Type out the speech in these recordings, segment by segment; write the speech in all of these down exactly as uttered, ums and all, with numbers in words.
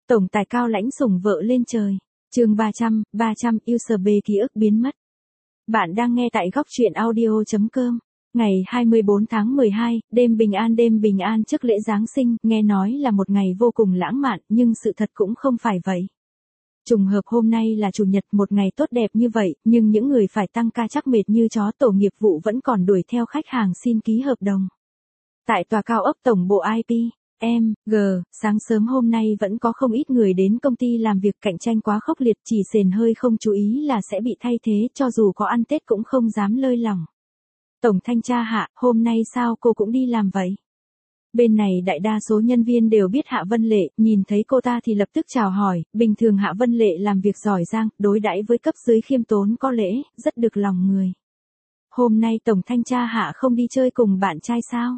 Tổng tài cao lãnh sủng vợ lên trời. Chương ba trăm, ba trăm u ét bê ký ức biến mất. Bạn đang nghe tại góc truyện audio chấm com. Ngày hai mươi bốn tháng mười hai, đêm bình an đêm bình an trước lễ Giáng sinh, nghe nói là một ngày vô cùng lãng mạn, nhưng sự thật cũng không phải vậy. Trùng hợp hôm nay là chủ nhật, một ngày tốt đẹp như vậy, nhưng những người phải tăng ca chắc mệt như chó, tổ nghiệp vụ vẫn còn đuổi theo khách hàng xin ký hợp đồng. Tại tòa cao ốc tổng bộ i pê, em, giê, sáng sớm hôm nay vẫn có không ít người đến công ty làm việc, cạnh tranh quá khốc liệt, chỉ sền hơi không chú ý là sẽ bị thay thế, cho dù có ăn Tết cũng không dám lơi lỏng. Tổng thanh tra Hạ, hôm nay sao cô cũng đi làm vậy? Bên này đại đa số nhân viên đều biết Hạ Vân Lệ, nhìn thấy cô ta thì lập tức chào hỏi, bình thường Hạ Vân Lệ làm việc giỏi giang, đối đãi với cấp dưới khiêm tốn có lễ, rất được lòng người. Hôm nay tổng thanh tra Hạ không đi chơi cùng bạn trai sao?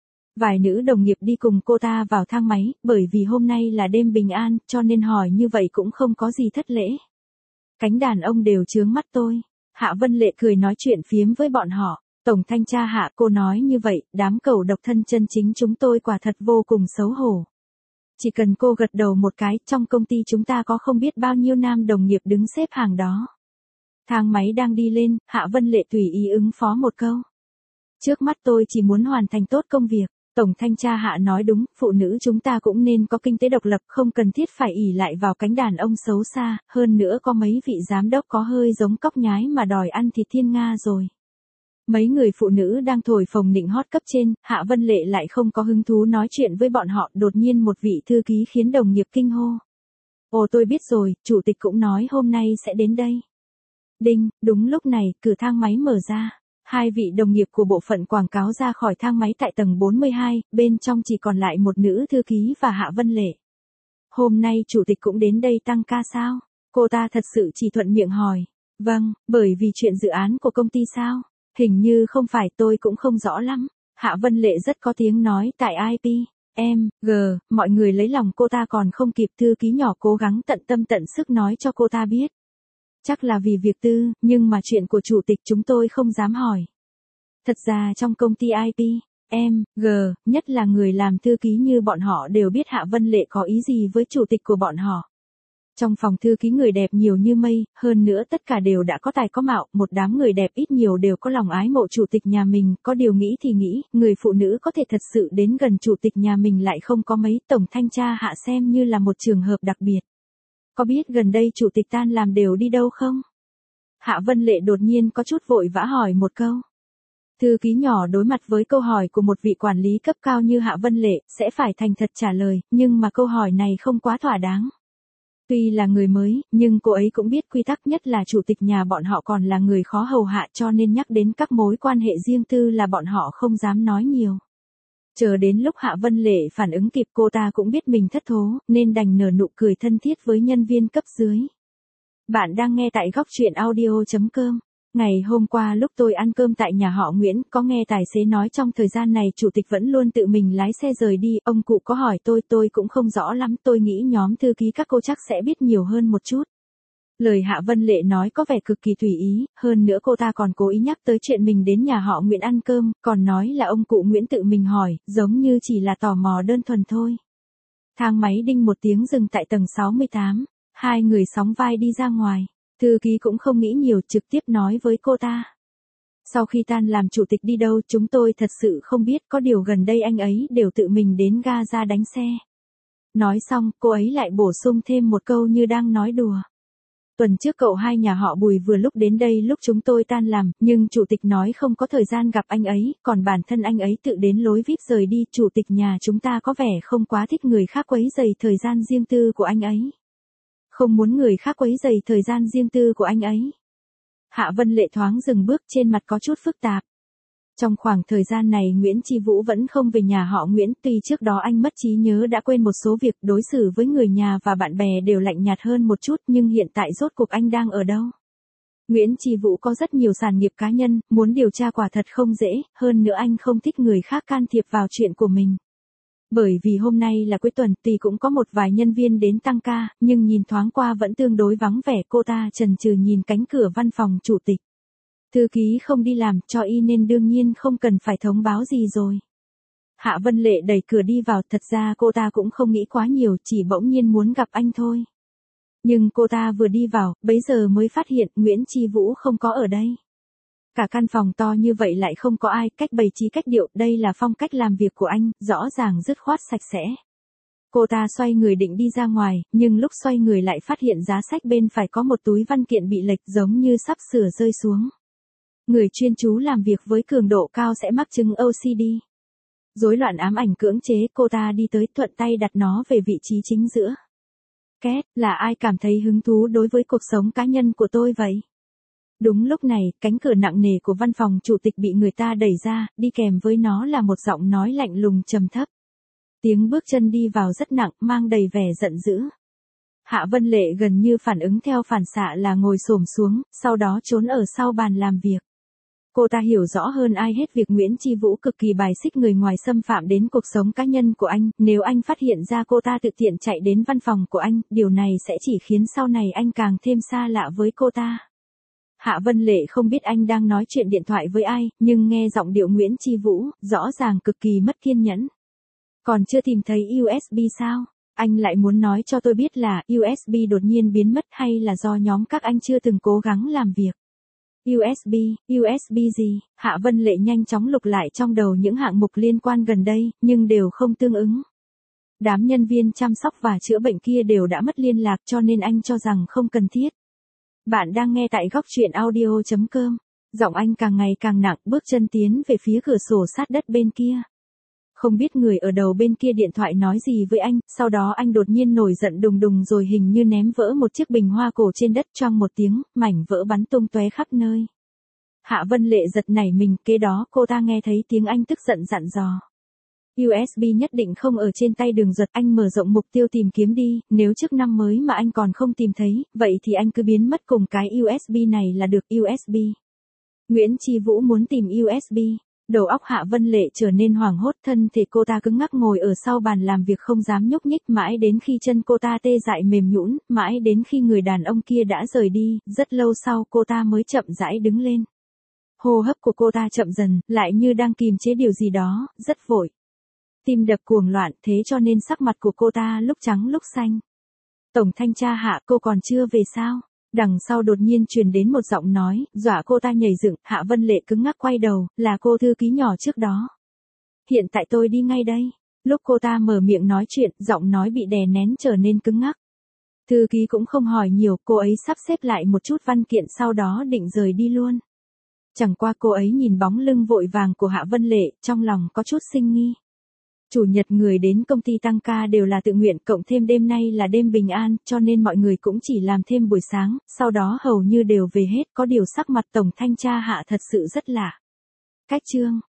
Vài nữ đồng nghiệp đi cùng cô ta vào thang máy, bởi vì hôm nay là đêm bình an, cho nên hỏi như vậy cũng không có gì thất lễ. Cánh đàn ông đều chướng mắt tôi. Hạ Vân Lệ cười nói chuyện phiếm với bọn họ. Tổng thanh tra Hạ, cô nói như vậy, đám cẩu độc thân chân chính chúng tôi quả thật vô cùng xấu hổ. Chỉ cần cô gật đầu một cái, trong công ty chúng ta có không biết bao nhiêu nam đồng nghiệp đứng xếp hàng đó. Thang máy đang đi lên, Hạ Vân Lệ tùy ý ứng phó một câu. Trước mắt tôi chỉ muốn hoàn thành tốt công việc. Tổng thanh tra Hạ nói đúng, phụ nữ chúng ta cũng nên có kinh tế độc lập, không cần thiết phải ỷ lại vào cánh đàn ông xấu xa, hơn nữa có mấy vị giám đốc có hơi giống cóc nhái mà đòi ăn thịt thiên nga rồi. Mấy người phụ nữ đang thổi phồng nịnh hót cấp trên, Hạ Vân Lệ lại không có hứng thú nói chuyện với bọn họ, đột nhiên một vị thư ký khiến đồng nghiệp kinh hô. Ồ, tôi biết rồi, chủ tịch cũng nói hôm nay sẽ đến đây. Đinh, đúng lúc này, cửa thang máy mở ra. Hai vị đồng nghiệp của bộ phận quảng cáo ra khỏi thang máy tại tầng bốn mươi hai, bên trong chỉ còn lại một nữ thư ký và Hạ Vân Lệ. Hôm nay chủ tịch cũng đến đây tăng ca sao? Cô ta thật sự chỉ thuận miệng hỏi. Vâng, bởi vì chuyện dự án của công ty sao? Hình như không phải, tôi cũng không rõ lắm. Hạ Vân Lệ rất có tiếng nói tại i pê, em, giê, mọi người lấy lòng cô ta còn không kịp, thư ký nhỏ cố gắng tận tâm tận sức nói cho cô ta biết. Chắc là vì việc tư, nhưng mà chuyện của chủ tịch chúng tôi không dám hỏi. Thật ra trong công ty i pê, em, giê, nhất là người làm thư ký như bọn họ đều biết Hạ Vân Lệ có ý gì với chủ tịch của bọn họ. Trong phòng thư ký người đẹp nhiều như mây, hơn nữa tất cả đều đã có tài có mạo, một đám người đẹp ít nhiều đều có lòng ái mộ chủ tịch nhà mình, có điều nghĩ thì nghĩ, người phụ nữ có thể thật sự đến gần chủ tịch nhà mình lại không có mấy, tổng thanh tra Hạ xem như là một trường hợp đặc biệt. Có biết gần đây chủ tịch tan làm đều đi đâu không? Hạ Vân Lệ đột nhiên có chút vội vã hỏi một câu. Thư ký nhỏ đối mặt với câu hỏi của một vị quản lý cấp cao như Hạ Vân Lệ, sẽ phải thành thật trả lời, nhưng mà câu hỏi này không quá thỏa đáng. Tuy là người mới, nhưng cô ấy cũng biết quy tắc, nhất là chủ tịch nhà bọn họ còn là người khó hầu hạ, cho nên nhắc đến các mối quan hệ riêng tư là bọn họ không dám nói nhiều. Chờ đến lúc Hạ Vân Lệ phản ứng kịp, cô ta cũng biết mình thất thố, nên đành nở nụ cười thân thiết với nhân viên cấp dưới. Bạn đang nghe tại góc truyện audio chấm com. Ngày hôm qua lúc tôi ăn cơm tại nhà họ Nguyễn, có nghe tài xế nói trong thời gian này chủ tịch vẫn luôn tự mình lái xe rời đi, ông cụ có hỏi tôi, tôi cũng không rõ lắm, tôi nghĩ nhóm thư ký các cô chắc sẽ biết nhiều hơn một chút. Lời Hạ Vân Lệ nói có vẻ cực kỳ tùy ý, hơn nữa cô ta còn cố ý nhắc tới chuyện mình đến nhà họ Nguyễn ăn cơm, còn nói là ông cụ Nguyễn tự mình hỏi, giống như chỉ là tò mò đơn thuần thôi. Thang máy đinh một tiếng dừng tại tầng sáu mươi tám, hai người sóng vai đi ra ngoài, thư ký cũng không nghĩ nhiều, trực tiếp nói với cô ta. Sau khi tan làm chủ tịch đi đâu chúng tôi thật sự không biết, có điều gần đây anh ấy đều tự mình đến ga ra đánh xe. Nói xong, cô ấy lại bổ sung thêm một câu như đang nói đùa. Tuần trước cậu hai nhà họ Bùi vừa lúc đến đây lúc chúng tôi tan làm, nhưng chủ tịch nói không có thời gian gặp anh ấy, còn bản thân anh ấy tự đến lối vi ai pi rời đi, chủ tịch nhà chúng ta có vẻ không quá thích người khác quấy rầy thời gian riêng tư của anh ấy. Không muốn người khác quấy rầy thời gian riêng tư của anh ấy. Hạ Vân Lệ thoáng dừng bước, trên mặt có chút phức tạp. Trong khoảng thời gian này Nguyễn Chi Vũ vẫn không về nhà họ Nguyễn, tuy trước đó anh mất trí nhớ đã quên một số việc, đối xử với người nhà và bạn bè đều lạnh nhạt hơn một chút, nhưng hiện tại rốt cuộc anh đang ở đâu? Nguyễn Chi Vũ có rất nhiều sản nghiệp cá nhân, muốn điều tra quả thật không dễ, hơn nữa anh không thích người khác can thiệp vào chuyện của mình. Bởi vì hôm nay là cuối tuần, tuy cũng có một vài nhân viên đến tăng ca, nhưng nhìn thoáng qua vẫn tương đối vắng vẻ, cô ta chần chừ nhìn cánh cửa văn phòng chủ tịch. Thư ký không đi làm cho y nên đương nhiên không cần phải thông báo gì rồi. Hạ Vân Lệ đẩy cửa đi vào, thật ra cô ta cũng không nghĩ quá nhiều, chỉ bỗng nhiên muốn gặp anh thôi. Nhưng cô ta vừa đi vào, bấy giờ mới phát hiện Nguyễn Chi Vũ không có ở đây. Cả căn phòng to như vậy lại không có ai, cách bày trí cách điệu, đây là phong cách làm việc của anh, rõ ràng dứt khoát sạch sẽ. Cô ta xoay người định đi ra ngoài, nhưng lúc xoay người lại phát hiện giá sách bên phải có một túi văn kiện bị lệch giống như sắp sửa rơi xuống. Người chuyên chú làm việc với cường độ cao sẽ mắc chứng ô xê đê. Rối loạn ám ảnh cưỡng chế, cô ta đi tới thuận tay đặt nó về vị trí chính giữa. Két, là ai cảm thấy hứng thú đối với cuộc sống cá nhân của tôi vậy? Đúng lúc này, cánh cửa nặng nề của văn phòng chủ tịch bị người ta đẩy ra, đi kèm với nó là một giọng nói lạnh lùng trầm thấp. Tiếng bước chân đi vào rất nặng, mang đầy vẻ giận dữ. Hạ Vân Lệ gần như phản ứng theo phản xạ là ngồi xổm xuống, sau đó trốn ở sau bàn làm việc. Cô ta hiểu rõ hơn ai hết việc Nguyễn Chi Vũ cực kỳ bài xích người ngoài xâm phạm đến cuộc sống cá nhân của anh, nếu anh phát hiện ra cô ta tự tiện chạy đến văn phòng của anh, điều này sẽ chỉ khiến sau này anh càng thêm xa lạ với cô ta. Hạ Vân Lệ không biết anh đang nói chuyện điện thoại với ai, nhưng nghe giọng điệu Nguyễn Chi Vũ, rõ ràng cực kỳ mất kiên nhẫn. Còn chưa tìm thấy u ét bê sao? Anh lại muốn nói cho tôi biết là u ét bê đột nhiên biến mất hay là do nhóm các anh chưa từng cố gắng làm việc? u ét bê, u ét bê gì? Hạ Vân Lệ nhanh chóng lục lại trong đầu những hạng mục liên quan gần đây, nhưng đều không tương ứng. Đám nhân viên chăm sóc và chữa bệnh kia đều đã mất liên lạc cho nên anh cho rằng không cần thiết. Bạn đang nghe tại góc truyện audio chấm com. Giọng anh càng ngày càng nặng, bước chân tiến về phía cửa sổ sát đất bên kia. Không biết người ở đầu bên kia điện thoại nói gì với anh, sau đó anh đột nhiên nổi giận đùng đùng rồi hình như ném vỡ một chiếc bình hoa cổ trên đất choang một tiếng, mảnh vỡ bắn tung tóe khắp nơi. Hạ Vân Lệ giật nảy mình, kế đó cô ta nghe thấy tiếng anh tức giận dặn dò. u ét bê nhất định không ở trên tay Đường Duật, anh mở rộng mục tiêu tìm kiếm đi, nếu trước năm mới mà anh còn không tìm thấy, vậy thì anh cứ biến mất cùng cái u ét bê này là được. u ét bê. Nguyễn Chi Vũ muốn tìm u ét bê. Đầu óc Hạ Vân Lệ trở nên hoảng hốt, thân thể cô ta cứng ngắc ngồi ở sau bàn làm việc không dám nhúc nhích, mãi đến khi chân cô ta tê dại mềm nhũn, mãi đến khi người đàn ông kia đã rời đi, rất lâu sau cô ta mới chậm rãi đứng lên. Hô hấp của cô ta chậm dần, lại như đang kìm chế điều gì đó, rất vội. Tim đập cuồng loạn, thế cho nên sắc mặt của cô ta lúc trắng lúc xanh. Tổng thanh tra Hạ, cô còn chưa về sao? Đằng sau đột nhiên truyền đến một giọng nói, dọa cô ta nhảy dựng. Hạ Vân Lệ cứng ngắc quay đầu, là cô thư ký nhỏ trước đó. Hiện tại tôi đi ngay đây. Lúc cô ta mở miệng nói chuyện, giọng nói bị đè nén trở nên cứng ngắc. Thư ký cũng không hỏi nhiều, cô ấy sắp xếp lại một chút văn kiện sau đó định rời đi luôn. Chẳng qua cô ấy nhìn bóng lưng vội vàng của Hạ Vân Lệ, trong lòng có chút sinh nghi. Chủ nhật người đến công ty tăng ca đều là tự nguyện, cộng thêm đêm nay là đêm bình an, cho nên mọi người cũng chỉ làm thêm buổi sáng, sau đó hầu như đều về hết, có điều sắc mặt tổng thanh tra Hạ thật sự rất lạ. Cách chương